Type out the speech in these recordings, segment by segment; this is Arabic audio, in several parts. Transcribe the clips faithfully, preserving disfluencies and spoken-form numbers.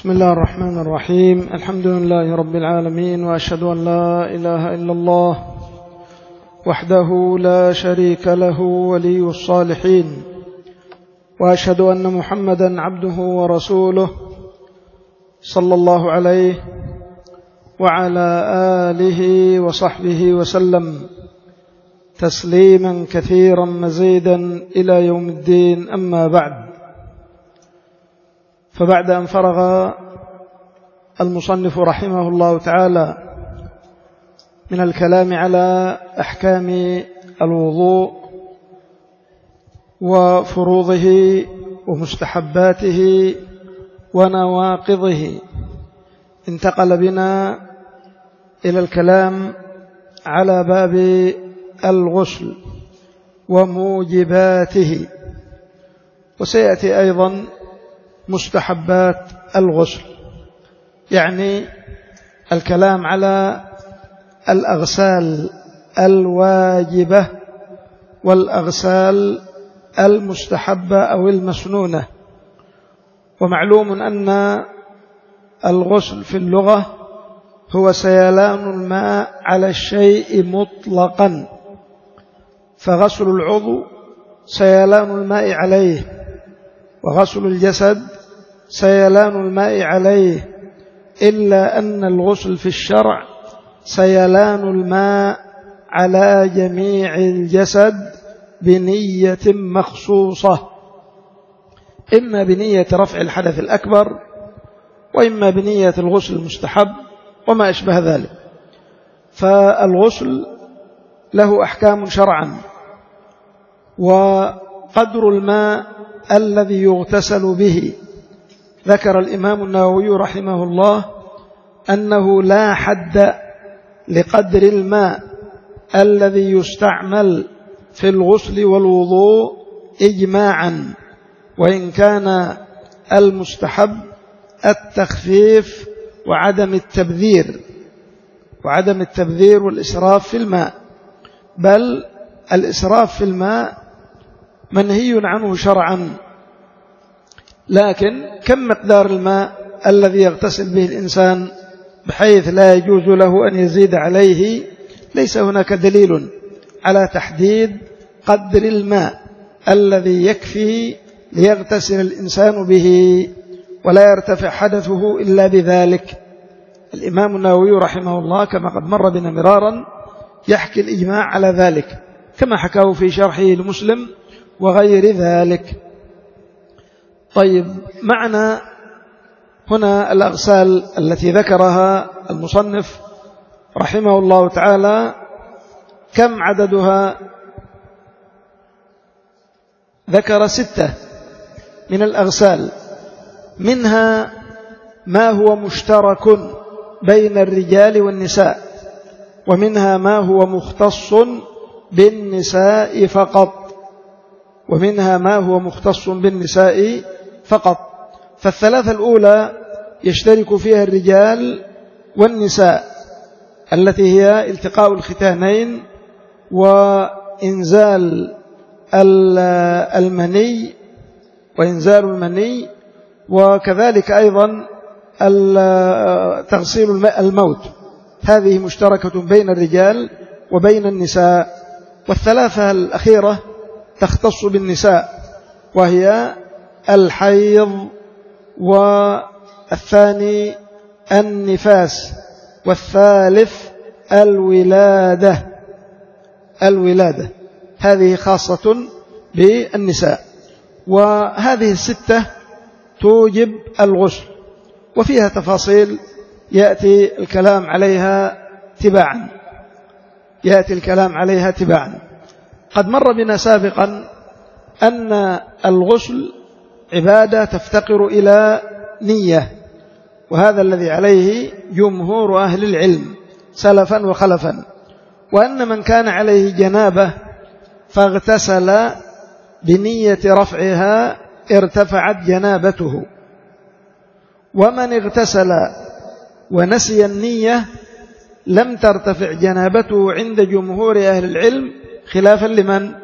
بسم الله الرحمن الرحيم. الحمد لله رب العالمين، وأشهد أن لا إله إلا الله وحده لا شريك له ولي الصالحين، وأشهد أن محمدا عبده ورسوله صلى الله عليه وعلى آله وصحبه وسلم تسليما كثيرا مزيدا إلى يوم الدين. أما بعد، فبعد أن فرغ المصنف رحمه الله تعالى من الكلام على أحكام الوضوء وفروضه ومستحباته ونواقضه، انتقل بنا إلى الكلام على باب الغسل وموجباته، وسيأتي أيضا مستحبات الغسل، يعني الكلام على الأغسال الواجبة والأغسال المستحبة أو المسنونة. ومعلوم أن الغسل في اللغة هو سيلان الماء على الشيء مطلقا، فغسل العضو سيلان الماء عليه، وغسل الجسد سيلان الماء عليه، إلا أن الغسل في الشرع سيلان الماء على جميع الجسد بنية مخصوصة، إما بنية رفع الحدث الأكبر، وإما بنية الغسل المستحب وما أشبه ذلك. فالغسل له أحكام شرعا، وقدر الماء الذي يغتسل به ذكر الإمام النووي رحمه الله أنه لا حد لقدر الماء الذي يستعمل في الغسل والوضوء إجماعا، وإن كان المستحب التخفيف وعدم التبذير وعدم التبذير والإسراف في الماء، بل الإسراف في الماء منهي عنه شرعا. لكن كم مقدار الماء الذي يغتسل به الإنسان بحيث لا يجوز له أن يزيد عليه؟ ليس هناك دليل على تحديد قدر الماء الذي يكفي ليغتسل الإنسان به ولا يرتفع حدثه إلا بذلك. الإمام النووي رحمه الله كما قد مر بنا مرارا يحكي الإجماع على ذلك، كما حكاه في شرحه لمسلم وغير ذلك. طيب، معنى هنا الأغسال التي ذكرها المصنف رحمه الله تعالى كم عددها؟ ذكر ستة من الأغسال، منها ما هو مشترك بين الرجال والنساء، ومنها ما هو مختص بالنساء فقط ومنها ما هو مختص بالنساء فقط فالثلاثة الأولى يشترك فيها الرجال والنساء، التي هي التقاء الختانين وإنزال المني وإنزال المني وكذلك أيضا تغسيل الموت، هذه مشتركة بين الرجال وبين النساء. والثلاثة الأخيرة تختص بالنساء، وهي الحيض، والثاني النفاس، والثالث الولادة الولادة هذه خاصة بالنساء. وهذه الستة توجب الغسل، وفيها تفاصيل يأتي الكلام عليها تباعا يأتي الكلام عليها تباعا قد مر بنا سابقا أن الغسل عبادة تفتقر إلى نية، وهذا الذي عليه جمهور أهل العلم سلفا وخلفا، وأن من كان عليه جنابة فاغتسل بنية رفعها ارتفعت جنابته، ومن اغتسل ونسي النية لم ترتفع جنابته عند جمهور أهل العلم، خلافا لمن؟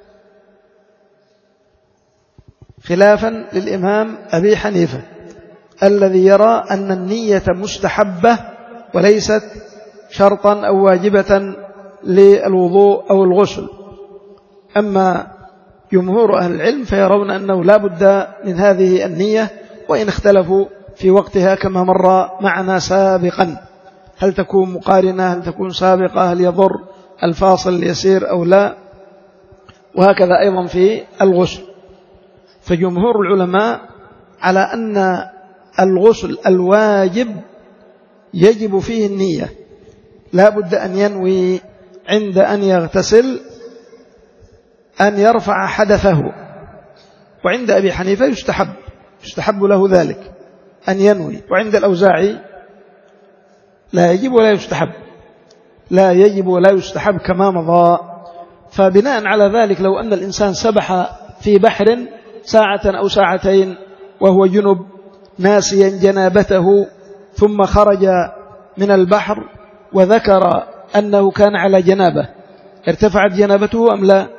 خلافا للإمام أبي حنيفة. الذي يرى أن النية مستحبة وليست شرطا أو واجبة للوضوء أو الغسل. أما جمهور أهل العلم فيرون أنه لا بد من هذه النية، وإن اختلفوا في وقتها كما مر معنا سابقا، هل تكون مقارنة، هل تكون سابقة، هل يضر الفاصل اليسير أو لا، وهكذا أيضا في الغسل. فجمهور العلماء على أن الغسل الواجب يجب فيه النية، لا بد أن ينوي عند أن يغتسل أن يرفع حدثه. وعند أبي حنيفة يستحب يستحب له ذلك أن ينوي، وعند الأوزاعي لا يجب ولا يستحب لا يجب ولا يستحب كما مضى. فبناء على ذلك لو أن الإنسان سبح في بحر ساعة أو ساعتين وهو جنب ناسيا جنابته، ثم خرج من البحر وذكر أنه كان على جنابه، ارتفعت جنابته أم لا؟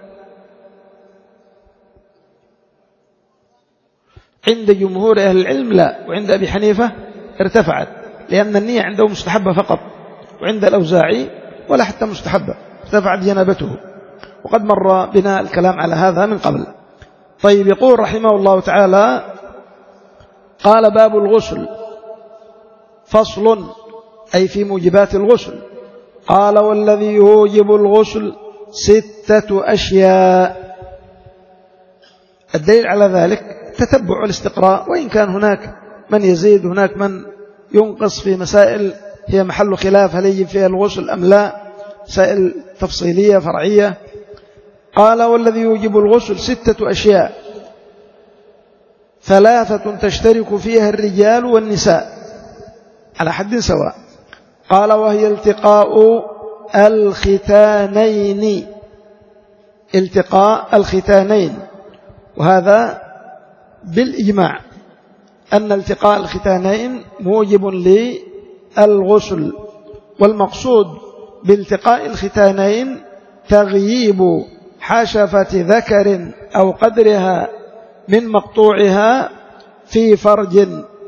عند جمهور أهل العلم لا، وعند أبي حنيفة ارتفعت، لأن النية عنده مستحبة فقط، وعند الأوزاعي ولا حتى مستحبة، ارتفعت جنابته، وقد مر بنا الكلام على هذا من قبل. طيب، يقول رحمه الله تعالى: قال باب الغسل فصل، أي في موجبات الغسل. قال: والذي يوجب الغسل ستة أشياء. الدليل على ذلك تتبع الاستقراء، وإن كان هناك من يزيد هناك من ينقص في مسائل هي محل خلاف هل يجب فيها الغسل أم لا، مسائل تفصيلية فرعية. قال: والذي يوجب الغسل ستة أشياء، ثلاثة تشترك فيها الرجال والنساء على حد سواء. قال: وهي التقاء الختانين، التقاء الختانين، وهذا بالإجماع أن التقاء الختانين موجب للغسل. والمقصود بالتقاء الختانين تغييب حشفة ذكر أو قدرها من مقطوعها في فرج.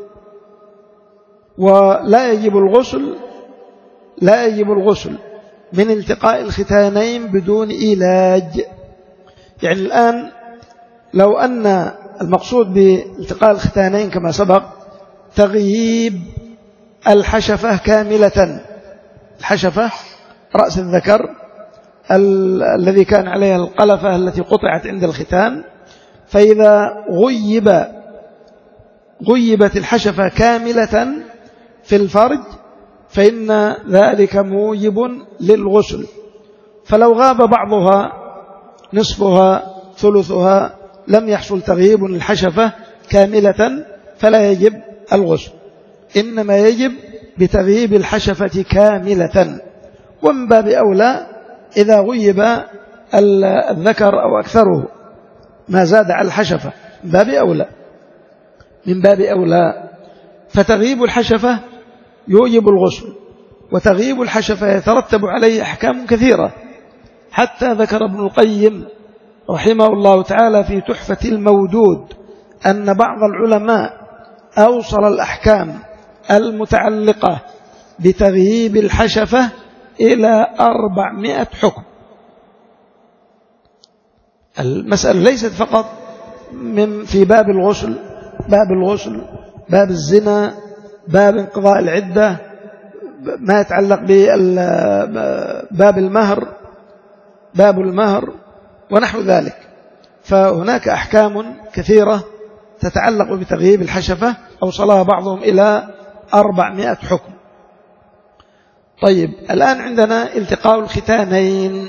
ولا يجب الغسل لا يجب الغسل من التقاء الختانين بدون علاج. يعني الآن لو أن المقصود بالتقاء الختانين كما سبق تغييب الحشفة كاملة، الحشفة رأس الذكر ال الذي كان عليها القلفة التي قطعت عند الختان، فإذا غيب غيبت الحشفة كاملة في الفرج فإن ذلك موجب للغسل. فلو غاب بعضها نصفها ثلثها لم يحصل تغييب الحشفة كاملة فلا يجب الغسل، إنما يجب بتغييب الحشفة كاملة. ومن باب أولى إذا غيب الذكر أو أكثره ما زاد على الحشفة من باب أولى من باب أولى فتغييب الحشفة يوجب الغسل. وتغييب الحشفة يترتب عليه أحكام كثيرة، حتى ذكر ابن القيم رحمه الله تعالى في تحفة المودود أن بعض العلماء أوصل الأحكام المتعلقة بتغييب الحشفة إلى أربعمائة حكم. المسألة ليست فقط من في باب الغسل باب الغسل باب الزنا، باب انقضاء العدة، ما يتعلق بباب المهر باب المهر ونحو ذلك. فهناك أحكام كثيرة تتعلق بتغييب الحشفة أوصلها بعضهم إلى أربعمائة حكم. طيب، الآن عندنا التقاء الختانين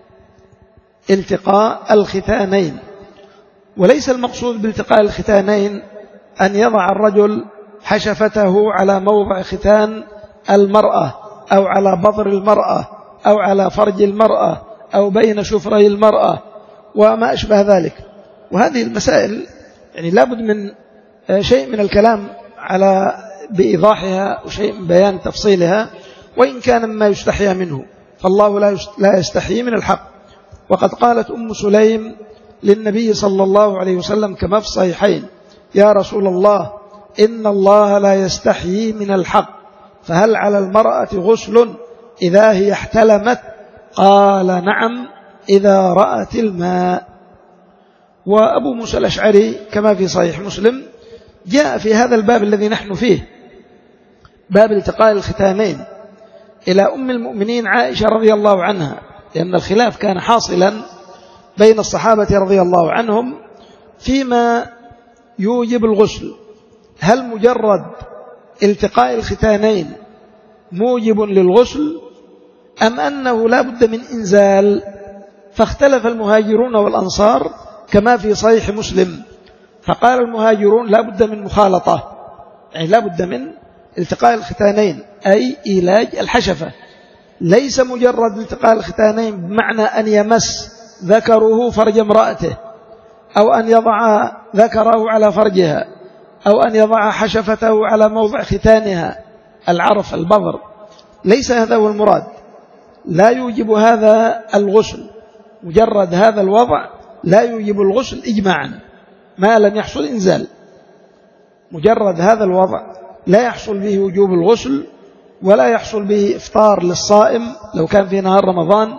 التقاء الختانين وليس المقصود بالتقاء الختانين أن يضع الرجل حشفته على موضع ختان المرأة أو على بطر المرأة أو على فرج المرأة أو بين شفري المرأة وما أشبه ذلك. وهذه المسائل يعني لابد من شيء من الكلام على بإيضاحها وشيء من بيان تفصيلها، وإن كان ما يستحيا منه فالله لا يستحيي من الحق. وقد قالت أم سليم للنبي صلى الله عليه وسلم كما في الصحيحين: يا رسول الله، إن الله لا يستحيي من الحق فهل على المرأة غسل إذا هي احتلمت؟ قال نعم إذا رأت الماء. وأبو موسى الأشعري كما في صحيح مسلم جاء في هذا الباب الذي نحن فيه، باب التقاء الختانين، إلى أم المؤمنين عائشة رضي الله عنها، لأن الخلاف كان حاصلا بين الصحابة رضي الله عنهم فيما يوجب الغسل، هل مجرد التقاء الختانين موجب للغسل أم أنه لا بد من إنزال؟ فاختلف المهاجرون والأنصار كما في صحيح مسلم، فقال المهاجرون لا بد من مخالطة، يعني لا بد من التقاء الختانين أي إيلاج الحشفة، ليس مجرد التقاء الختانين بمعنى أن يمس ذكره فرج امرأته أو أن يضع ذكره على فرجها أو أن يضع حشفته على موضع ختانها العرف البظر، ليس هذا هو المراد، لا يوجب هذا الغسل، مجرد هذا الوضع لا يوجب الغسل إجماعا ما لم يحصل إنزال، مجرد هذا الوضع لا يحصل به وجوب الغسل ولا يحصل به إفطار للصائم لو كان في نهار رمضان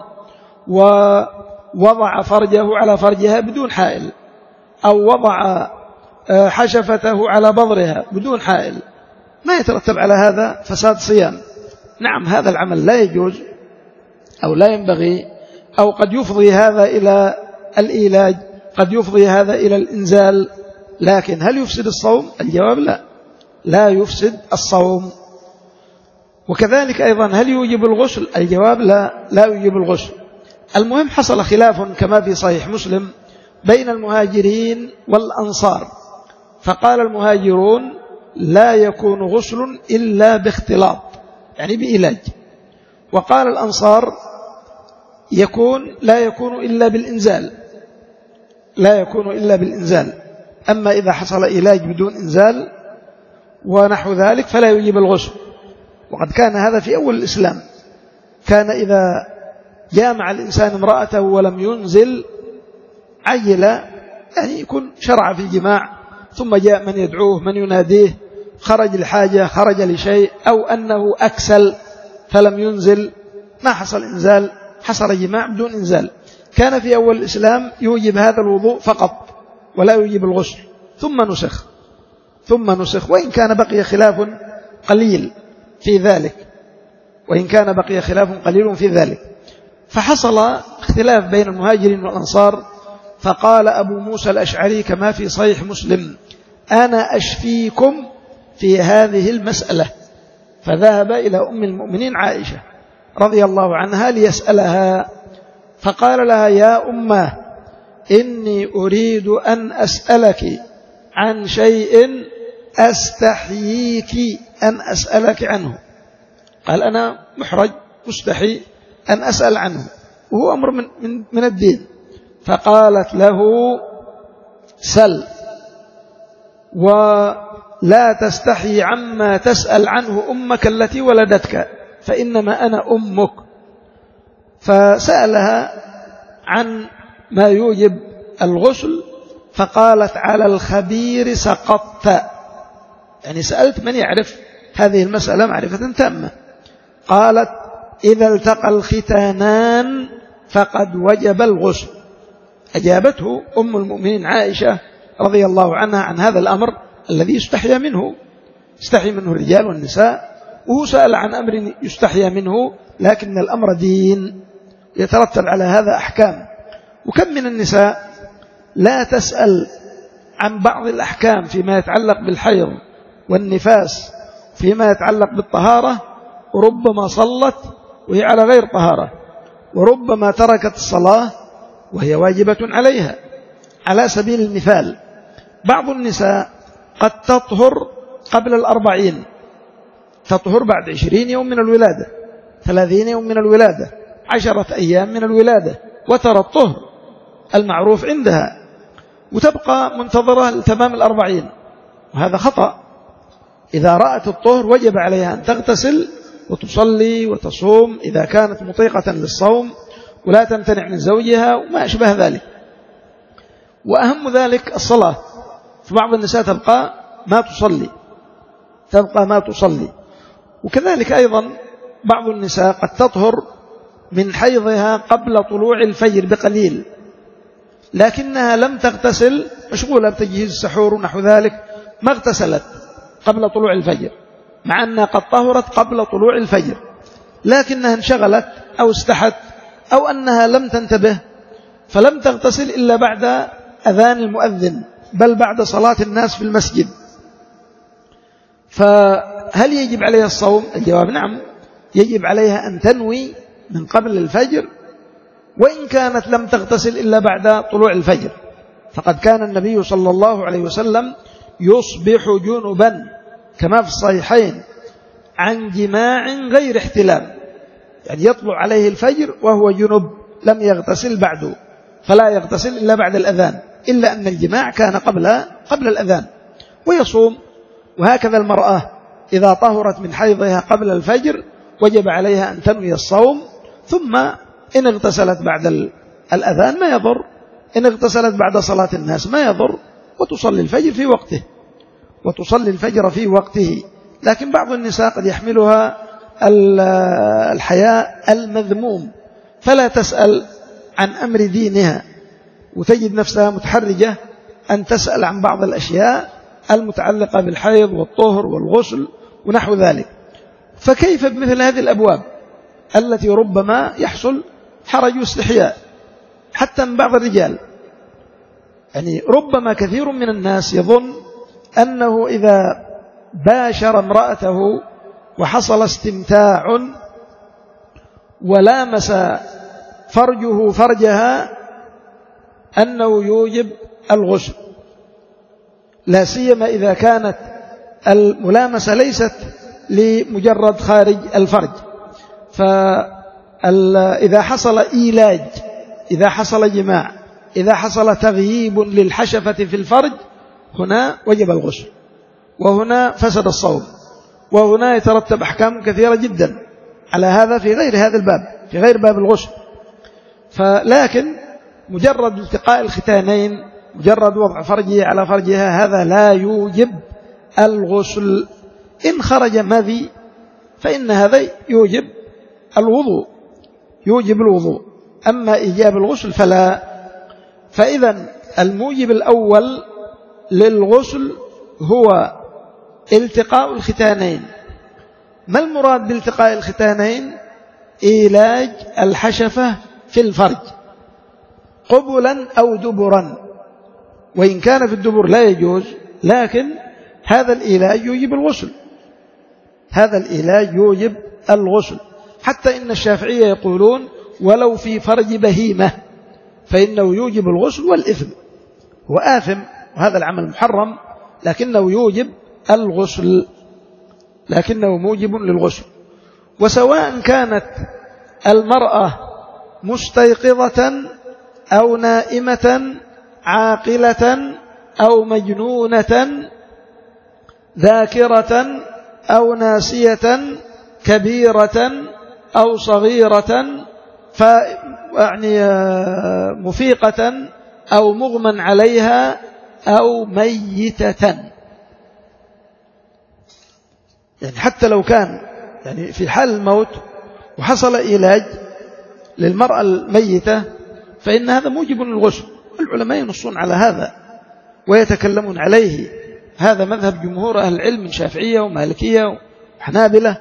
ووضع فرجه على فرجها بدون حائل أو وضع حشفته على بظرها بدون حائل، ما يترتب على هذا فساد صيام. نعم هذا العمل لا يجوز أو لا ينبغي، أو قد يفضي هذا إلى الإيلاج، قد يفضي هذا إلى الإنزال، لكن هل يفسد الصوم؟ الجواب لا، لا يفسد الصوم. وكذلك أيضا هل يوجب الغسل؟ الجواب لا، لا يوجب الغسل. المهم حصل خلاف كما في صحيح مسلم بين المهاجرين والأنصار، فقال المهاجرون لا يكون غسل إلا باختلاط يعني بإيلاج، وقال الأنصار يكون لا يكون إلا بالإنزال، لا يكون إلا بالإنزال، أما إذا حصل إيلاج بدون إنزال ونحو ذلك فلا يجب الغسل. وقد كان هذا في أول الإسلام، كان إذا جامع الإنسان امرأته ولم ينزل عجل، يعني يكون شرع في الجماع ثم جاء من يدعوه من يناديه، خرج الحاجة خرج لشيء، أو أنه أكسل فلم ينزل، ما حصل إنزال، حصل جماع بدون إنزال. كان في أول الإسلام يوجب هذا الوضوء فقط ولا يوجب الغسل، ثم نسخ ثم نسخ وإن كان بقي خلاف قليل في ذلك، وإن كان بقي خلاف قليل في ذلك. فحصل اختلاف بين المهاجرين والأنصار، فقال أبو موسى الأشعري كما في صحيح مسلم أنا أشفيكم في هذه المسألة، فذهب إلى أم المؤمنين عائشة رضي الله عنها ليسألها، فقال لها يا أمه إني أريد أن أسألك عن شيء أستحييك أن أسألك عنه. قال أنا محرج مستحي أن أسأل عنه وهو أمر من, من, من الدين. فقالت له سل ولا تستحي عما تسأل عنه أمك التي ولدتك فإنما أنا أمك. فسألها عن ما يوجب الغسل، فقالت على الخبير سقطت، يعني سألت من يعرف هذه المسألة معرفة تامة. قالت إذا التقى الختانان فقد وجب الغسل. أجابته أم المؤمنين عائشة رضي الله عنها عن هذا الأمر الذي يستحيا منه، يستحي منه الرجال والنساء، وهو سأل عن أمر يستحيا منه، لكن الأمر دين يترتب على هذا أحكام. وكم من النساء لا تسأل عن بعض الأحكام فيما يتعلق بالحيض والنفاس، فيما يتعلق بالطهارة، وربما صلت وهي على غير طهارة، وربما تركت الصلاة وهي واجبة عليها. على سبيل المثال بعض النساء قد تطهر قبل الأربعين، تطهر بعد عشرين يوم من الولادة، ثلاثين يوم من الولادة، عشرة أيام من الولادة، وترى الطهر المعروف عندها وتبقى منتظرة لتمام الأربعين، وهذا خطأ. إذا رأت الطهر وجب عليها أن تغتسل وتصلي وتصوم إذا كانت مطيقة للصوم، ولا تمتنع من زوجها وما أشبه ذلك. وأهم ذلك الصلاة، فبعض النساء تبقى ما تصلي تبقى ما تصلي. وكذلك أيضا بعض النساء قد تطهر من حيضها قبل طلوع الفجر بقليل، لكنها لم تغتسل، مشغولة بتجهيز السحور ونحو ذلك، ما اغتسلت قبل طلوع الفجر، مع أنها قد طهرت قبل طلوع الفجر، لكنها انشغلت أو استحت أو أنها لم تنتبه فلم تغتسل إلا بعد أذان المؤذن، بل بعد صلاة الناس في المسجد. فهل يجب عليها الصوم؟ الجواب نعم، يجب عليها أن تنوي من قبل الفجر، وإن كانت لم تغتسل إلا بعد طلوع الفجر، فقد كان النبي صلى الله عليه وسلم يصبح جنبا كما في الصحيحين عن جماع غير احتلام، يعني يطلع عليه الفجر وهو جنب لم يغتسل بعده، فلا يغتسل إلا بعد الأذان، إلا أن الجماع كان قبل قبل الأذان، ويصوم. وهكذا المرأة إذا طهرت من حيضها قبل الفجر وجب عليها أن تنوي الصوم، ثم إن اغتسلت بعد الأذان ما يضر، إن اغتسلت بعد صلاة الناس ما يضر، وتصلي الفجر في وقته وتصلي الفجر في وقته. لكن بعض النساء قد يحملها الحياء المذموم فلا تسأل عن أمر دينها، وتجد نفسها متحرجة أن تسأل عن بعض الأشياء المتعلقة بالحيض والطهر والغسل ونحو ذلك. فكيف بمثل هذه الأبواب التي ربما يحصل حرج واستحياء حتى من بعض الرجال؟ يعني ربما كثير من الناس يظن أنه إذا باشر امرأته وحصل استمتاع ولامس فرجه فرجها أنه يوجب الغسل، لا سيما إذا كانت الملامسة ليست لمجرد خارج الفرج. فإذا حصل إيلاج، إذا حصل جماع، إذا حصل تغييب للحشفة في الفرج، هنا وجب الغسل، وهنا فسد الصوم، وهنا يترتب أحكام كثيرة جدا على هذا في غير هذا الباب، في غير باب الغسل. فلكن مجرد التقاء الختانين، مجرد وضع فرجه على فرجها، هذا لا يوجب الغسل. إن خرج مذي فإن هذا يوجب الوضوء، يوجب الوضوء، أما إيجاب الغسل فلا. فإذا الموجب الأول للغسل هو التقاء الختانين. ما المراد بالتقاء الختانين؟ إيلاج الحشفة في الفرج قبلا أو دبرا، وإن كان في الدبر لا يجوز، لكن هذا الإيلاج يوجب الغسل، هذا الإيلاج يوجب الغسل. حتى إن الشافعية يقولون ولو في فرج بهيمة فإنه يوجب الغسل والإثم، هو آثم وهذا العمل محرم، لكنه يوجب الغسل، لكنه موجب للغسل. وسواء كانت المرأة مستيقظة أو نائمة، عاقلة أو مجنونة، ذاكرة أو ناسية، كبيرة أو صغيرة، يعني مفيقة أو مغمى عليها أو ميتة، يعني حتى لو كان يعني في حال الموت وحصل علاج للمرأة الميتة فإن هذا موجب للغسل. العلماء ينصون على هذا ويتكلمون عليه، هذا مذهب جمهور أهل العلم من شافعية ومالكية وحنابلة،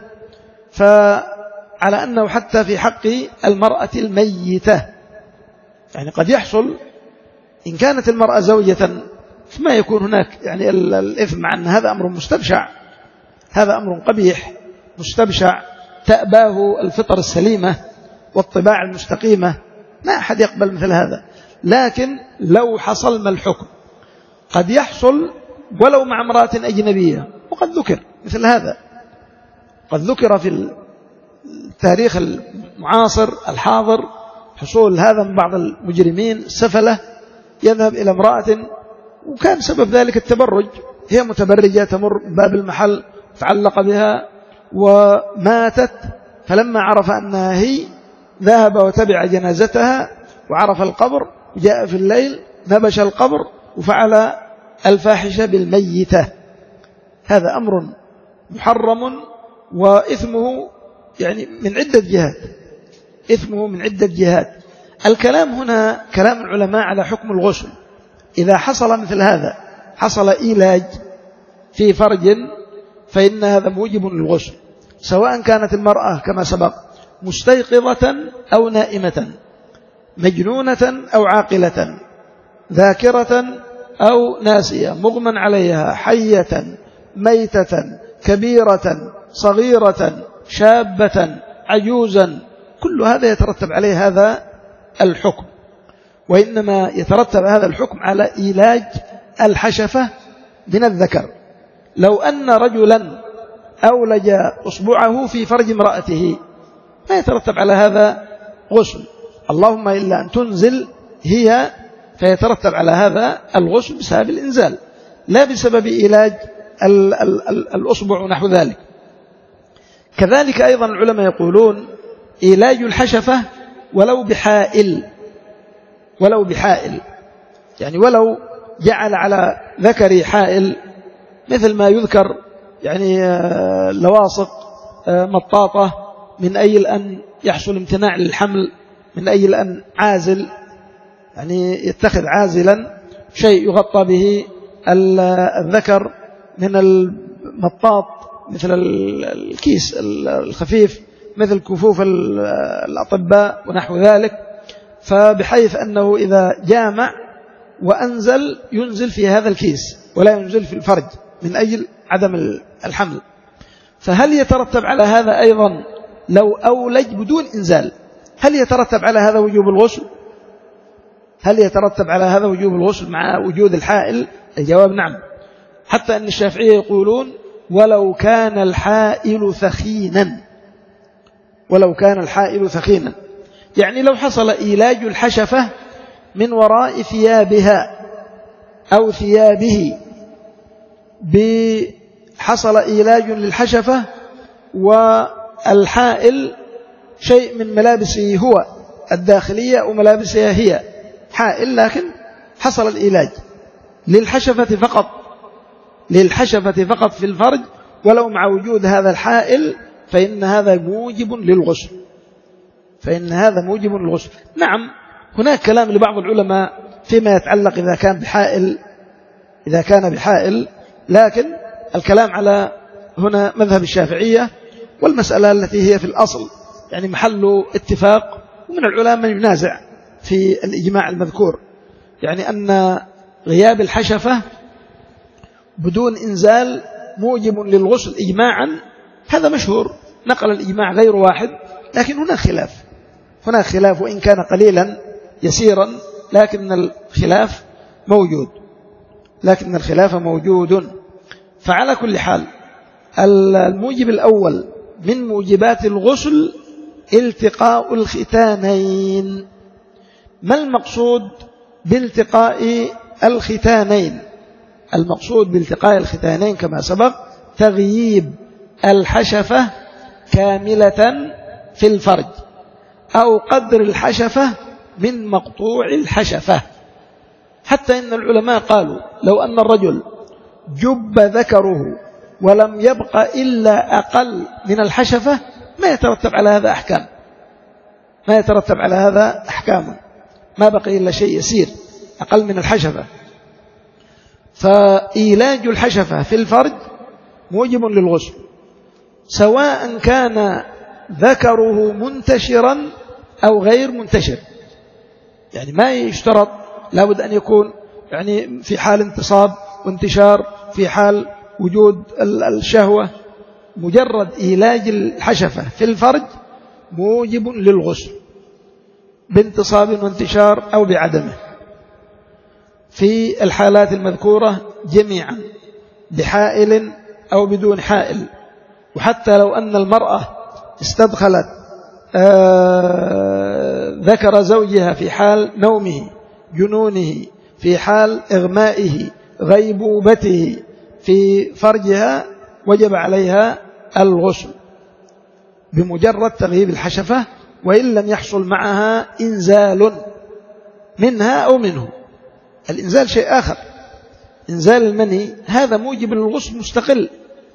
فعلى أنه حتى في حق المرأة الميتة، يعني قد يحصل إن كانت المرأة زوجة فما يكون هناك يعني الإثم، مع أن هذا أمر مستبشع، هذا أمر قبيح مستبشع تأباه الفطر السليمة والطباع المستقيمة، ما أحد يقبل مثل هذا. لكن لو حصل ما الحكم؟ قد يحصل ولو مع امرأة أجنبية، وقد ذكر مثل هذا، قد ذكر في التاريخ المعاصر الحاضر حصول هذا من بعض المجرمين السفلة، يذهب إلى امرأة وكان سبب ذلك التبرج، هي متبرجة تمر باب المحل تعلق بها وماتت، فلما عرف أنها هي ذهب وتبع جنازتها وعرف القبر، جاء في الليل نبش القبر وفعل الفاحشة بالميتة. هذا أمر محرم وإثمه يعني من عدة جهات، إثمه من عدة جهات. الكلام هنا كلام العلماء على حكم الغسل. إذا حصل مثل هذا، حصل إيلاج في فرج، فإن هذا موجب للغسل، سواء كانت المرأة كما سبق مستيقظة أو نائمة، مجنونة أو عاقلة، ذاكرة أو ناسية، مغمى عليها، حية، ميتة، كبيرة، صغيرة، شابة، عجوزا، كل هذا يترتب عليه هذا الحكم. وإنما يترتب هذا الحكم على إيلاج الحشفة من الذكر. لو أن رجلا أولج أصبعه في فرج امرأته ما يترتب على هذا غسل، اللهم إلا أن تنزل هي، فيترتب على هذا الغسل بسبب الإنزال، لا بسبب إيلاج ال ال ال الأصبع ونحو ذلك. كذلك أيضا العلماء يقولون إيلاج الحشفة ولو بحائل، ولو بحائل يعني ولو جعل على ذكري حائل، مثل ما يذكر يعني لواصق مطاطة، من أجل أن يحصل امتناع للحمل، من أجل أن عازل يعني يتخذ عازلا شيء يغطى به الذكر من المطاط، مثل الكيس الخفيف، مثل كفوف الأطباء ونحو ذلك، فبحيث أنه إذا جامع وأنزل ينزل في هذا الكيس ولا ينزل في الفرج من أجل عدم الحمل. فهل يترتب على هذا أيضا لو أولج بدون إنزال، هل يترتب على هذا وجوب الغسل؟ هل يترتب على هذا وجوب الغسل مع وجود الحائل؟ الجواب نعم، حتى أن الشافعية يقولون ولو كان الحائل ثخينا، ولو كان الحائل ثخينا، يعني لو حصل إيلاج الحشفة من وراء ثيابها أو ثيابه، حصل إيلاج للحشفة والحائل شيء من ملابسه هو الداخلية أو ملابسها هي حائل، لكن حصل الإيلاج للحشفة فقط، للحشفة فقط في الفرج، ولو مع وجود هذا الحائل فإن هذا موجب للغسل، فإن هذا موجب للغسل. نعم هناك كلام لبعض العلماء فيما يتعلق إذا كان بحائل، إذا كان بحائل، لكن الكلام على هنا مذهب الشافعية، والمسألة التي هي في الأصل يعني محل اتفاق، ومن العلماء من ينازع في الإجماع المذكور، يعني أن غياب الحشفة بدون إنزال موجب للغسل إجماعا، هذا مشهور، نقل الإجماع غير واحد، لكن هناك خلاف، هناك خلاف وإن كان قليلا يسيرا، لكن الخلاف موجود، لكن الخلاف موجود. فعلى كل حال الموجب الأول من موجبات الغسل التقاء الختانين. ما المقصود بالتقاء الختانين؟ المقصود بالتقاء الختانين كما سبق تغييب الحشفة كاملة في الفرج، أو قدر الحشفة من مقطوع الحشفة. حتى إن العلماء قالوا لو أن الرجل جب ذكره ولم يبق إلا أقل من الحشفة ما يترتب على هذا أحكام، ما يترتب على هذا أحكام، ما بقي إلا شيء يسير أقل من الحشفة. فإيلاج الحشفة في الفرج موجب للغسل، سواء كان ذكره منتشرا أو غير منتشر، يعني ما يشترط لابد أن يكون يعني في حال انتصاب وانتشار، في حال وجود الشهوة، مجرد إيلاج الحشفة في الفرج موجب للغسل بانتصاب وانتشار أو بعدمه في الحالات المذكورة جميعا، بحائل أو بدون حائل. وحتى لو أن المرأة استدخلت ذكر زوجها في حال نومه، جنونه، في حال إغمائه، غيبوبته في فرجها، وجب عليها الغسل بمجرد تغييب الحشفة، وإن لم يحصل معها إنزال منها أو منه. الإنزال شيء آخر، إنزال المني هذا موجب للغسل مستقل،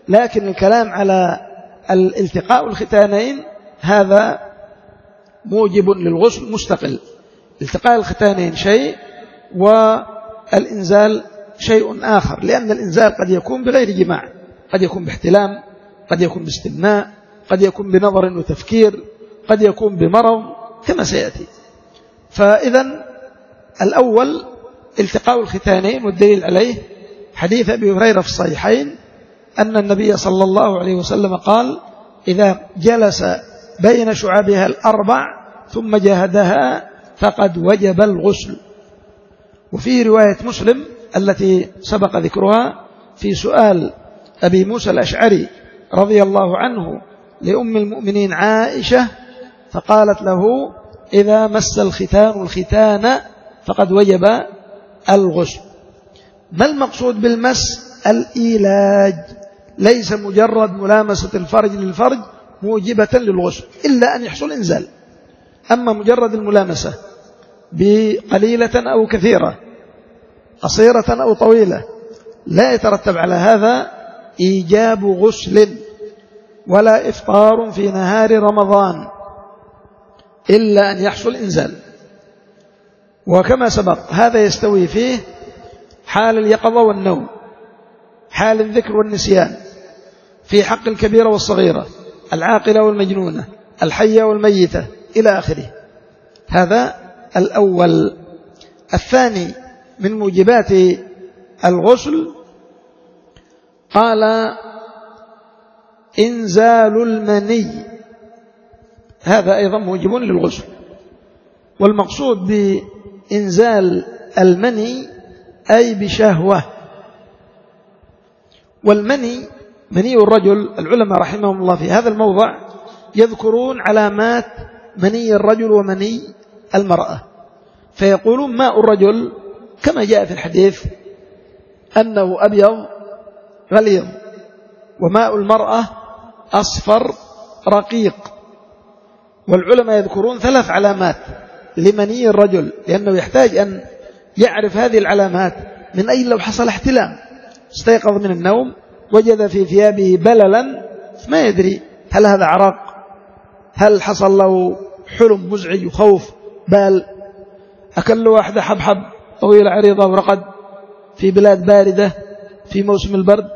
لكن الكلام على الالتقاء الختانين هذا موجب للغسل مستقل. التقاء الختانين شيء والإنزال شيء آخر، لأن الإنزال قد يكون بغير جماع، قد يكون باحتلام، قد يكون باستمناء، قد يكون بنظر وتفكير، قد يكون بمرض كما سيأتي. فإذا الأول التقاء الختانين، والدليل عليه حديث أبي هريرة في الصحيحين أن النبي صلى الله عليه وسلم قال: إذا جلس بين شعابها الأربع ثم جاهدها فقد وجب الغسل. وفي رواية مسلم التي سبق ذكرها في سؤال أبي موسى الأشعري رضي الله عنه لأم المؤمنين عائشة، فقالت له: إذا مس الختان الختان فقد وجب الغسل. ما المقصود بالمس؟ الإيلاج، ليس مجرد ملامسة الفرج للفرج موجبة للغسل إلا أن يحصل إنزال. أما مجرد الملامسة بقليلة أو كثيرة، قصيرة أو طويلة، لا يترتب على هذا إيجاب غسل ولا إفطار في نهار رمضان إلا أن يحصل إنزال. وكما سبق هذا يستوي فيه حال اليقظة والنوم، حال الذكر والنسيان، في حق الكبيرة والصغيرة، العاقلة والمجنونة، الحية والميتة إلى آخره. هذا الأول. الثاني من موجبات الغسل قال: إنزال المني، هذا أيضا موجب للغسل. والمقصود بإنزال المني أي بشهوة. والمني مني الرجل، العلماء رحمهم الله في هذا الموضع يذكرون علامات مني الرجل ومني المرأة، فيقولون ماء الرجل كما جاء في الحديث أنه أبيض غليظ، وماء المرأة أصفر رقيق. والعلماء يذكرون ثلاث علامات لمني الرجل، لأنه يحتاج أن يعرف هذه العلامات من أي لو حصل احتلام، استيقظ من النوم وجد في ثيابه بللا، ما يدري هل هذا عرق، هل حصل له حلم مزعج وخوف، بال أكل له واحدة حبحب طويلة عريضة ورقد في بلاد باردة في موسم البرد،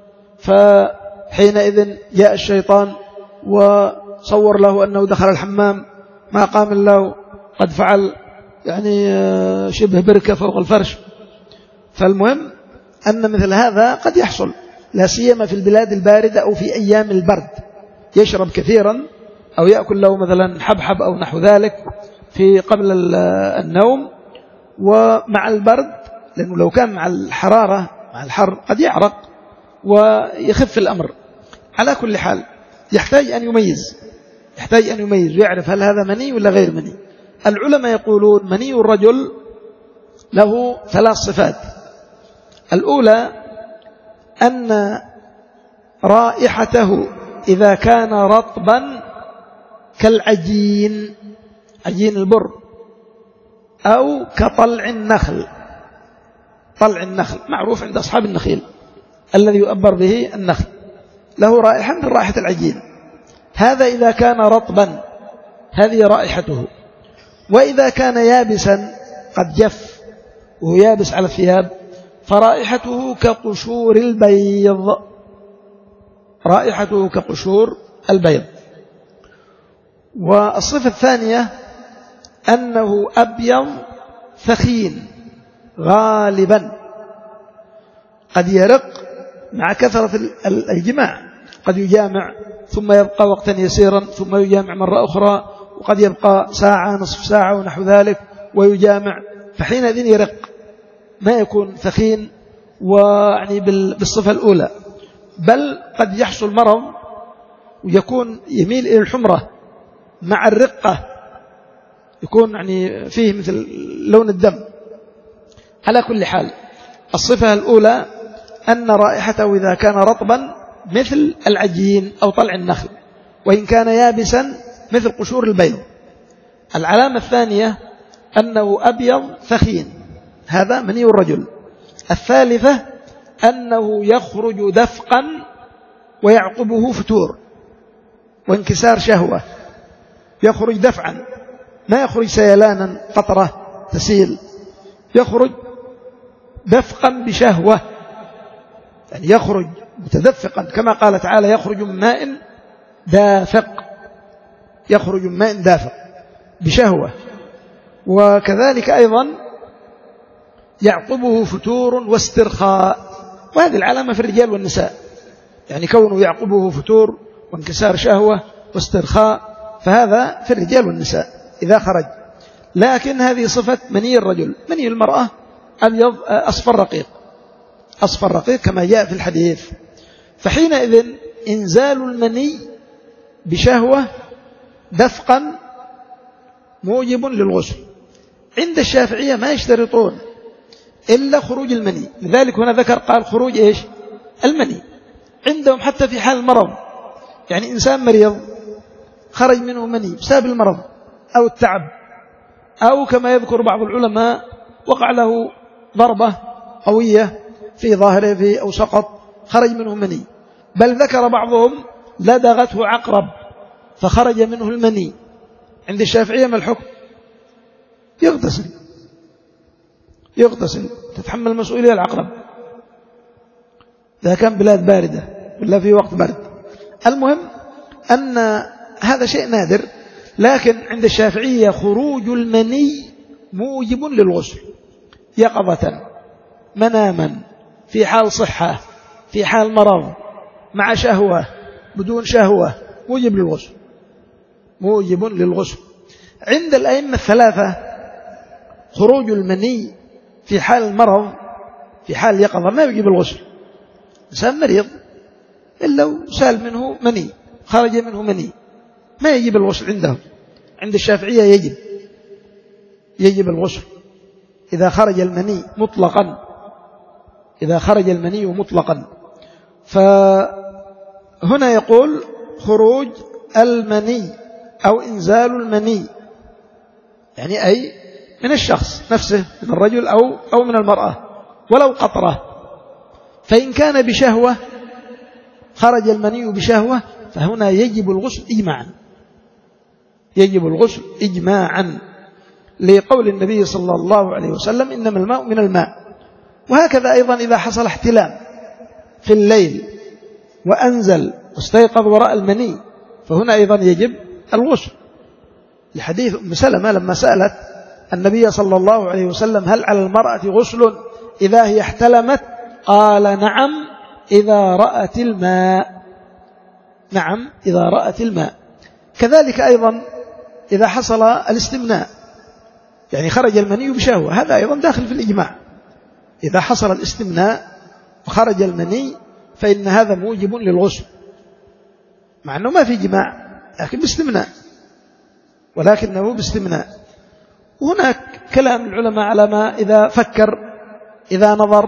فحينئذ جاء الشيطان وصور له أنه دخل الحمام ما قام الله قد فعل يعني شبه بركة فوق الفرش. فالمهم أن مثل هذا قد يحصل، لا سيما في البلاد الباردة أو في أيام البرد، يشرب كثيرا أو يأكل له مثلا حبحب أو نحو ذلك في قبل النوم، ومع البرد، لأنه لو كان مع الحرارة مع الحر قد يعرق ويخف الأمر. على كل حال يحتاج أن يميز يحتاج أن يميز ويعرف هل هذا مني ولا غير مني. العلماء يقولون مني الرجل له ثلاث صفات. الأولى أن رائحته إذا كان رطبا كالعجين، عجين البر، أو كطلع النخل. طلع النخل معروف عند أصحاب النخيل الذي يؤبر به النخل، له رائحة من رائحة العجين، هذا إذا كان رطبا هذه رائحته. وإذا كان يابسا قد جف وهو يابس على الثياب فرائحته كقشور البيض، رائحته كقشور البيض. والصفة الثانية أنه أبيض ثخين غالبا، قد يرق مع كثرة الجماع، قد يجامع ثم يبقى وقتا يسيرا ثم يجامع مرة أخرى، وقد يبقى ساعة نصف ساعة ونحو ذلك ويجامع، فحينئذ يرق، ما يكون ثخين ويعني بالصفة الأولى. بل قد يحصل مرض ويكون يميل إلى الحمرة مع الرقة، يكون يعني فيه مثل لون الدم. على كل حال الصفة الأولى أن رائحته إذا كان رطبا مثل العجين أو طلع النخل، وإن كان يابسا مثل قشور البيض. العلامة الثانية أنه أبيض ثخين، هذا مني الرجل. الثالثة أنه يخرج دفقا ويعقبه فتور وانكسار شهوة، يخرج دفعا، ما يخرج سيلانا قطرة تسيل، يخرج دفقا بشهوة، يعني يخرج متدفقا كما قال تعالى يخرج من ماء دافق، يخرج من ماء دافق بشهوة. وكذلك أيضا يعقبه فتور واسترخاء، وهذه العلامة في الرجال والنساء، يعني كونه يعقبه فتور وانكسار شهوة واسترخاء، فهذا في الرجال والنساء إذا خرج. لكن هذه صفة مني الرجل. مني المرأة أبيض أصفر رقيق، أصفر رقيق كما جاء في الحديث. فحينئذ إنزال المني بشهوة دفقا موجب للغسل. عند الشافعية ما يشترطون إلا خروج المني، لذلك هنا ذكر قال خروج إيش؟ المني. عندهم حتى في حال المرض، يعني إنسان مريض خرج منه مني بسبب المرض أو التعب، أو كما يذكر بعض العلماء وقع له ضربة قوية في ظاهره في أو سقط خرج منه مني، بل ذكر بعضهم لدغته عقرب فخرج منه المني. عند الشافعية ما الحكم؟ يغتسل، يغتسل تتحمل مسؤولية العقرب إذا كان بلاد باردة ولا في وقت برد. المهم أن هذا شيء نادر، لكن عند الشافعية خروج المني موجب للغسل يقظة مناما، في حال صحة، في حال مرض، مع شهوة، بدون شهوة، موجب للغسل، موجب للغسل. عند الأئمة الثلاثة خروج المني في حال المرض في حال يقظة ما يجب الغسل. إنسان مريض إلا وسال منه مني، خرج منه مني، ما يجب الغسل عندهم. عند الشافعية يجب يجب الغسل إذا خرج المني مطلقا، إذا خرج المني مطلقا. فهنا يقول خروج المني أو إنزال المني، يعني أي من الشخص نفسه، من الرجل أو أو من المرأة، ولو قطرة. فإن كان بشهوة خرج المني بشهوة فهنا يجب الغسل إجماعا، يجب الغسل إجماعا، لقول النبي صلى الله عليه وسلم إنما الماء من الماء. وهكذا أيضا إذا حصل احتلام في الليل وأنزل واستيقظ وراء المني فهنا أيضا يجب الغسل، لحديث أم سلمة لما سألت النبي صلى الله عليه وسلم هل على المرأة غسل إذا هي احتلمت؟ قال نعم إذا رأت الماء، نعم إذا رأت الماء. كذلك أيضا إذا حصل الاستمناء، يعني خرج المني بشهوة، هذا أيضا داخل في الإجماع. إذا حصل الاستمناء وخرج المني فإن هذا موجب للغسل، مع أنه ما في جماع لكن باستمناء، ولكنه باستمناء. وهناك كلام العلماء على ما إذا فكر، إذا نظر،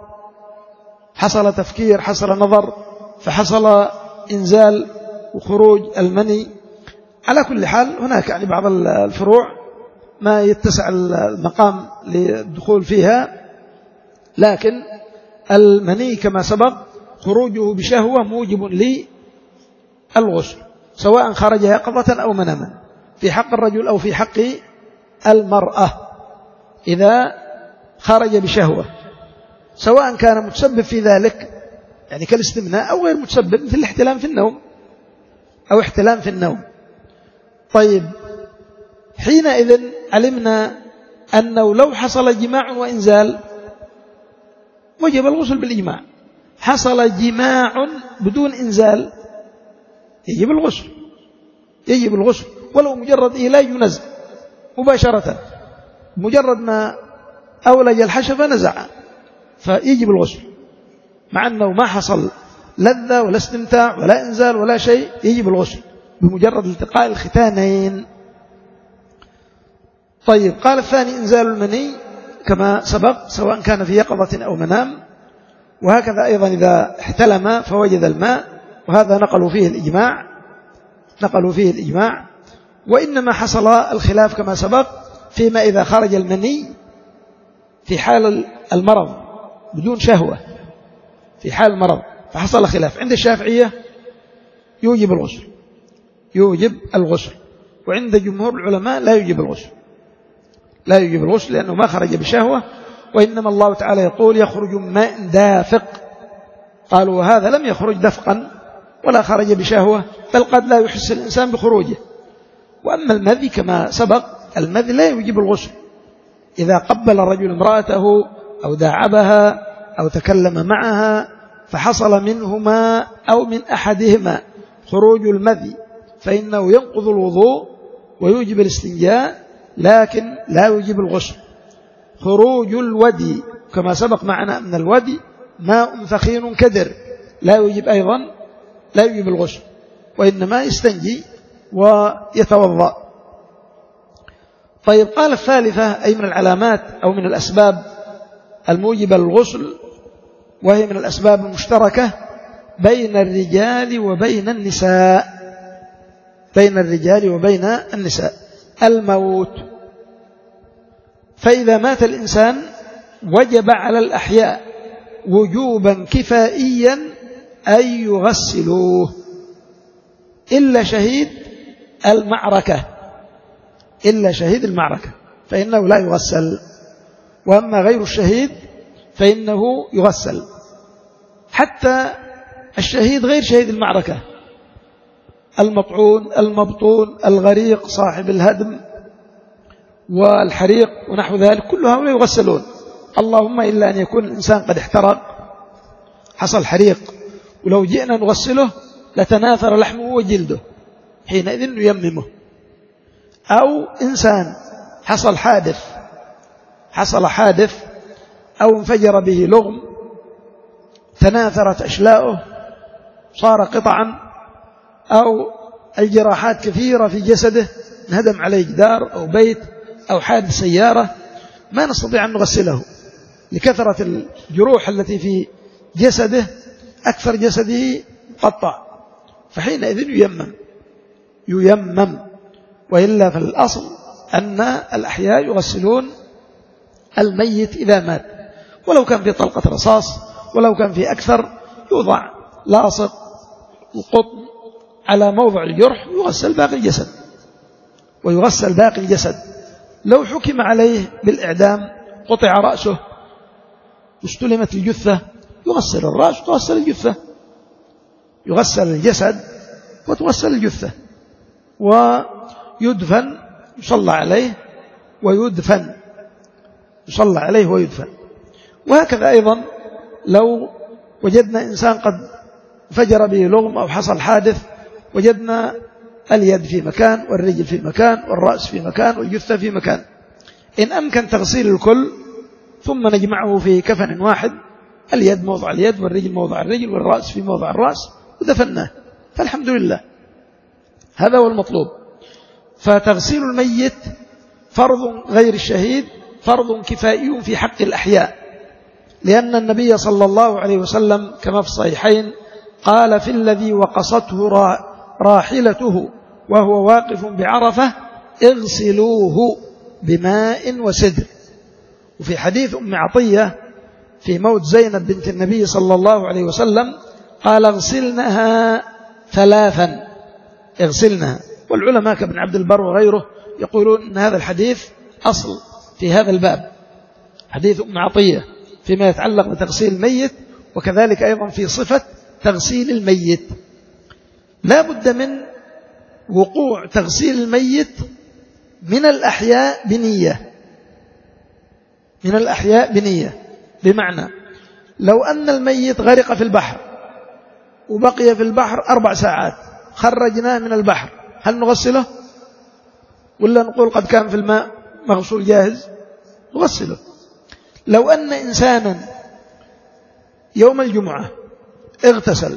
حصل تفكير، حصل نظر، فحصل إنزال وخروج المني. على كل حال هناك يعني بعض الفروع ما يتسع المقام للدخول فيها، لكن المني كما سبق خروجه بشهوة موجب للغسل، سواء خرج يقظة أو مناما، في حق الرجل أو في حق المرأة. إذا خرج بشهوة سواء كان متسبب في ذلك يعني كالاستمناء أو غير متسبب مثل الاحتلام في النوم أو احتلام في النوم. طيب حينئذ علمنا أنه لو حصل جماع وإنزال وجب الغسل بالإجماع. حصل جماع بدون إنزال يجب الغسل، يجب الغسل ولو مجرد إيلاج ونزع مباشرة، مجرد ما أولج الحشفة نزع فيجب الغسل، مع أنه ما حصل لذة ولا استمتاع ولا إنزال ولا شيء، يجب الغسل بمجرد التقاء الختانين. طيب قال الثاني إنزال المني كما سبق سواء كان في يقظة أو منام، وهكذا أيضا إذا احتلم فوجد الماء، وهذا نقلوا فيه الإجماع، نقلوا فيه الإجماع. وإنما حصل الخلاف كما سبق فيما إذا خرج المني في حال المرض بدون شهوة، في حال المرض فحصل خلاف عند الشافعية يوجب الغسل يوجب الغسل وعند جمهور العلماء لا يوجب الغسل لا يوجب الغسل لأنه ما خرج بشهوة، وإنما الله تعالى يقول يخرج من ماء دافق، قالوا هذا لم يخرج دفقا ولا خرج بشهوة، بل قد لا يحس الإنسان بخروجه. وأما المذي كما سبق، المذي لا يوجب الغسل. إذا قبل الرجل امرأته أو داعبها أو تكلم معها فحصل منهما أو من أحدهما خروج المذي فإنه ينقض الوضوء ويوجب الاستنجاء، لكن لا يوجب الغسل. خروج الودي كما سبق معنا أن الودي ماء ثخين كدر، لا يوجب أيضا لا يوجب الغسل، وإنما يستنجي ويتوضأ. طيب، قال الثالثة أي من العلامات أو من الأسباب الموجبة للغسل، وهي من الأسباب المشتركة بين الرجال وبين النساء بين الرجال وبين النساء الموت. فإذا مات الإنسان وجب على الأحياء وجوبا كفائيا أن يغسلوه إلا شهيد المعركة إلا شهيد المعركة فإنه لا يغسل، وأما غير الشهيد فإنه يغسل. حتى الشهيد غير شهيد المعركة، المطعون، المبطون، الغريق، صاحب الهدم والحريق ونحو ذلك، كل هؤلاء يغسلون، اللهم إلا أن يكون الإنسان قد احترق، حصل حريق، ولو جئنا نغسله لتناثر لحمه وجلده، حينئذ نيممه. أو إنسان حصل حادث حصل حادث أو انفجر به لغم، تناثرت أشلاؤه، صار قطعا، أو الجراحات كثيرة في جسده، انهدم عليه جدار أو بيت أو حادث سيارة، ما نستطيع أن نغسله لكثرة الجروح التي في جسده، أكثر جسده مقطع، فحينئذ ييمم ييمم وإلا فالأصل أن الأحياء يغسلون الميت إذا مات، ولو كان في طلقة رصاص، ولو كان في أكثر، يوضع لاصق وقطن على موضع الجرح، يغسل باقي الجسد ويغسل باقي الجسد. لو حكم عليه بالإعدام، قطع رأسه واستلمت الجثة، يغسل الرأس وتغسل الجثة، يغسل الجسد وتغسل الجثة، ويدفن، يصلى عليه ويدفن يصلى عليه ويدفن. وهكذا أيضا لو وجدنا إنسان قد فجر به لغم أو حصل حادث، وجدنا اليد في مكان والرجل في مكان والرأس في مكان والجثة في مكان، إن أمكن تغسيل الكل ثم نجمعه في كفن واحد، اليد موضع اليد والرجل موضع الرجل والرأس في موضع الرأس، ودفناه، فالحمد لله، هذا هو المطلوب. فتغسيل الميت فرض غير الشهيد فرض كفائي في حق الأحياء، لأن النبي صلى الله عليه وسلم كما في الصحيحين قال في الذي وقصته راحلته وهو واقف بعرفة اغسلوه بماء وسدر. وفي حديث أم عطية في موت زينب بنت النبي صلى الله عليه وسلم قال اغسلنها ثلاثا اغسلنها. والعلماء كابن عبد البر وغيره يقولون أن هذا الحديث أصل في هذا الباب، حديث أم عطية فيما يتعلق بتغسيل الميت، وكذلك أيضا في صفة تغسيل الميت. لا بد من وقوع تغسيل الميت من الأحياء بنية من الأحياء بنية بمعنى لو أن الميت غرق في البحر وبقي في البحر أربع ساعات، خرجناه من البحر، هل نغسله ولا نقول قد كان في الماء مغسول جاهز؟ نغسله. لو أن إنسانا يوم الجمعة اغتسل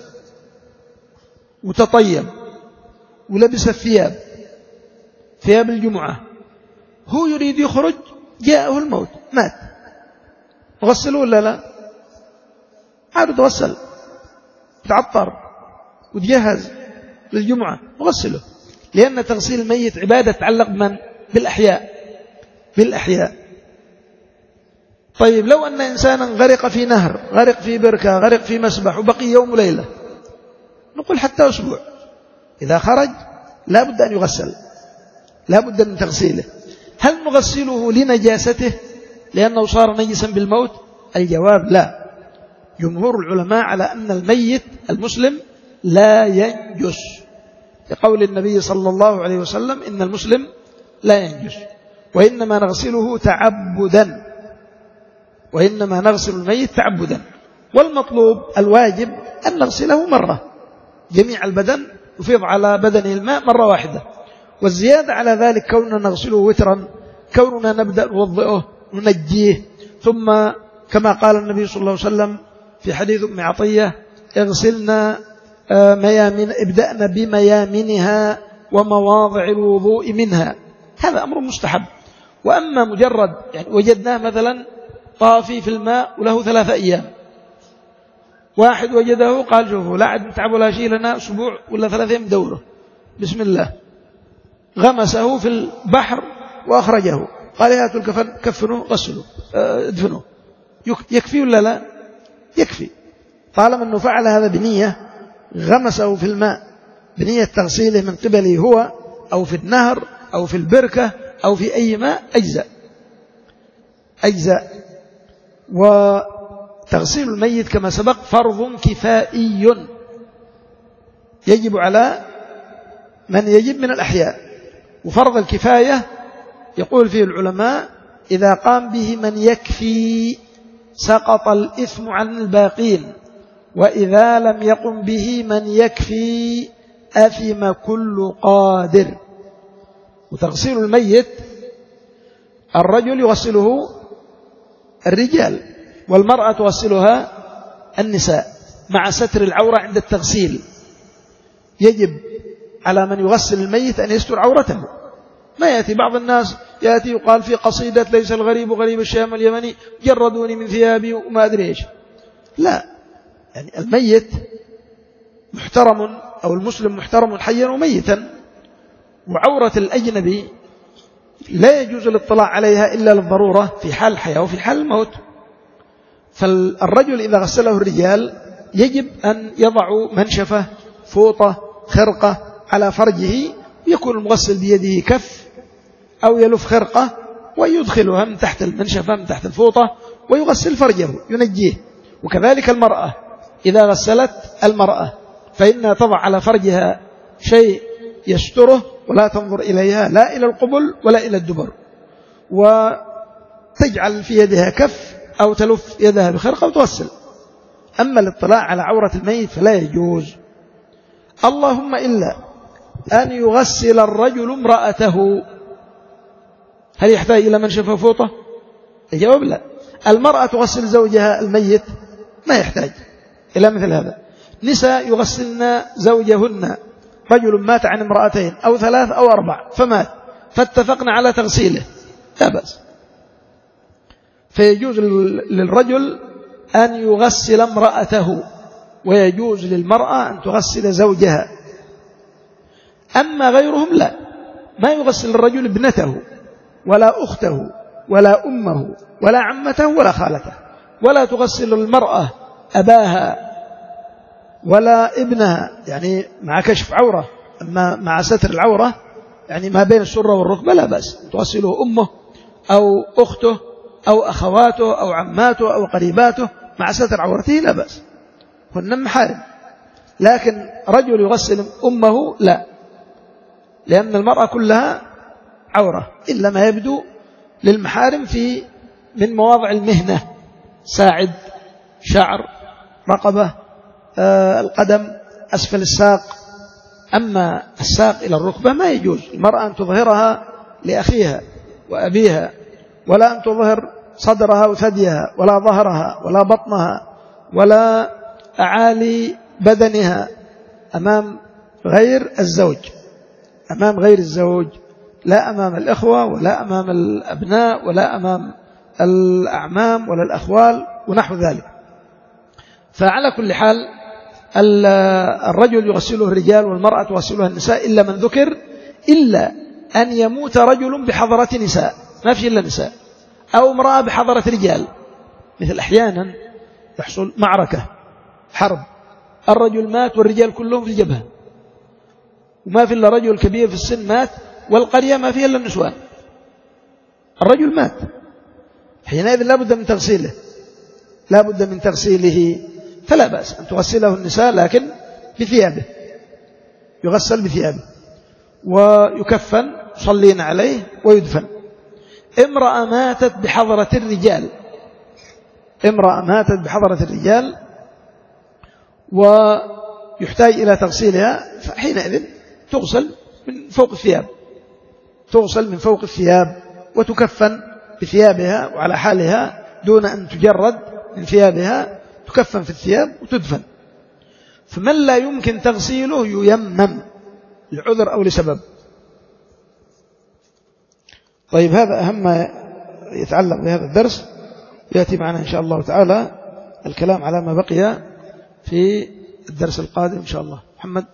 وتطيب ولبس الثياب ثياب الجمعة، هو يريد يخرج، جاءه الموت، مات، نغسله ولا لا؟ عاد تغسل، تعطر وتجهز للجمعة، نغسله، لأن تغسيل الميت عبادة تتعلق بمن؟ بالأحياء بالأحياء طيب لو أن إنسانا غرق في نهر، غرق في بركة، غرق في مسبح، وبقي يوم وليلة، نقول حتى أسبوع، إذا خرج لا بد أن يغسل، لا بد من تغسيله. هل نغسله لنجاسته لأنه صار نجسا بالموت؟ الجواب لا. جمهور العلماء على أن الميت المسلم لا ينجس، لقول النبي صلى الله عليه وسلم إن المسلم لا ينجس، وإنما نغسله تعبدا، وإنما نغسل الميت تعبدا. والمطلوب الواجب أن نغسله مرة، جميع البدن يفيض على بدنه الماء مرة واحدة، والزيادة على ذلك كوننا نغسله وترا، كوننا نبدأ نوضئه ننجيه، ثم كما قال النبي صلى الله عليه وسلم في حديث أم عطية اغسلنا ميامن، ابدأنا بميامنها ومواضع الوضوء منها، هذا أمر مستحب. وأما مجرد يعني وجدناه مثلا طافي في الماء وله ثلاثة أيام، واحد وجده قال شوفوا لا عد نتعب ولا شيء لنا أسبوع ولا ثلاثة أيام دوره، بسم الله، غمسه في البحر وأخرجه، قال يا الكفن كفنوا غسلوا ادفنوا، يكفي ولا لا؟ يكفي، طالما أنه فعل هذا بنية، غمسه في الماء بنية تغسيله من قبله هو أو في النهر أو في البركة أو في أي ماء أجزاء أجزاء. وتغسيل الميت كما سبق فرض كفائي يجب على من يجب من الأحياء، وفرض الكفاية يقول فيه العلماء إذا قام به من يكفي سقط الإثم عن الباقين، وإذا لم يقم به من يكفي أثم كل قادر. وتغسيل الميت الرجل يغسله الرجال، والمرأة تغسلها النساء مع ستر العورة عند التغسيل. يجب على من يغسل الميت أن يستر عورته، ما يأتي بعض الناس يأتي يقال في قصيدة ليس الغريب غريب الشام اليمني جردوني من ثيابي وما أدري إيش، لا، يعني الميت محترم أو المسلم محترم حيا وميتا، وعورة الأجنبي لا يجوز الاطلاع عليها إلا للضرورة في حال الحياة وفي حال الموت. فالرجل إذا غسله الرجال يجب أن يضعوا منشفة فوطة خرقة على فرجه، يكون المغسل بيده كف أو يلف خرقة ويدخلها من تحت المنشفة من تحت الفوطة ويغسل فرجه ينجيه. وكذلك المرأة إذا غسلت المرأة فإنها تضع على فرجها شيء يستره ولا تنظر إليها لا إلى القبل ولا إلى الدبر، وتجعل في يدها كف أو تلف يدها بخرقة وتغسل. أما الاطلاع على عورة الميت فلا يجوز، اللهم إلا أن يغسل الرجل امرأته. هل يحتاج إلى منشفة فوطة؟ الجواب لا. المرأة تغسل زوجها الميت ما يحتاج إلى مثل هذا. نساء يغسلن زوجهن، رجل مات عن امرأتين أو ثلاث أو أربع فمات فاتفقنا على تغسيله لا بأس. فيجوز للرجل أن يغسل امرأته، ويجوز للمرأة أن تغسل زوجها. أما غيرهم لا، ما يغسل الرجل ابنته ولا أخته ولا أمه ولا عمته ولا خالته، ولا تغسل المرأة أباها ولا ابنها، يعني مع كشف عورة، أما مع ستر العورة يعني ما بين السرة والركبة لا بأس، تغسله أمه أو أخته أو أخواته أو عماته أو قريباته مع ستر عورته لا بأس، هن محارم. لكن رجل يغسل أمه لا، لأن المرأة كلها عورة إلا ما يبدو للمحارم في من مواضع المهنة، ساعد، شعر، رقبة، آه القدم، أسفل الساق. أما الساق إلى الركبة ما يجوز المرأة أن تظهرها لأخيها وأبيها، ولا أن تظهر صدرها وثديها ولا ظهرها ولا بطنها ولا أعالي بدنها أمام غير الزوج، أمام غير الزوج، لا أمام الإخوة ولا أمام الأبناء ولا أمام الأعمام ولا الأخوال ونحو ذلك. فعلى كل حال الرجل يغسله الرجال والمرأة تغسلها النساء إلا من ذكر، إلا أن يموت رجل بحضرة نساء، ما في إلا نساء، أو امرأة بحضرة رجال، مثل أحيانا يحصل معركة حرب، الرجل مات والرجال كلهم في الجبهة، وما في إلا رجل كبير في السن مات، والقرية ما فيها إلا النسوان، الرجل مات، حينئذ لا بد من تغسيله، لا بد من تغسيله، فلا بأس أن تغسله النساء لكن بثيابه، يغسل بثيابه ويكفن، يصلين عليه ويدفن. امرأة ماتت بحضرة الرجال، امرأة ماتت بحضرة الرجال ويحتاج إلى تغسيلها، فحينئذ تغسل من فوق الثياب، تغسل من فوق الثياب وتكفن بثيابها وعلى حالها دون أن تجرد من ثيابها، تكفن في الثياب وتدفن. فمن لا يمكن تغسيله ييمم لعذر أو لسبب. طيب هذا أهم ما يتعلق بهذا الدرس، يأتي معنا إن شاء الله تعالى الكلام على ما بقي في الدرس القادم إن شاء الله. محمد.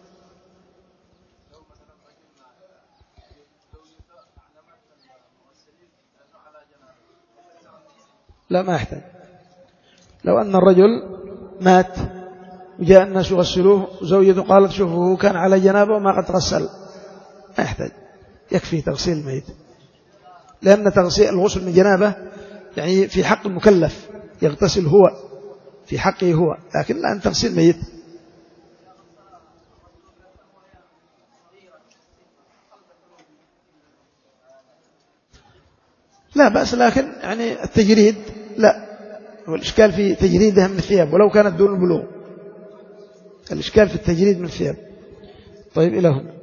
لا ما يحتاج، لو أن الرجل مات وجاء الناس يغسلوه وزوجته قالت شوفوا كان على جنابه وما قد غسل، ما يحتاج، يكفي تغسيل الميت، لأن تغسيل الغسل من جنابه يعني في حق المكلف، يغتسل هو في حقه هو، لكن لا أن تغسيل ميت. لا بأس، لكن يعني التجريد لا، والإشكال في تجريدها من الثياب ولو كانت دون البلوغ، الإشكال في التجريد من الثياب. طيب إلى هنا.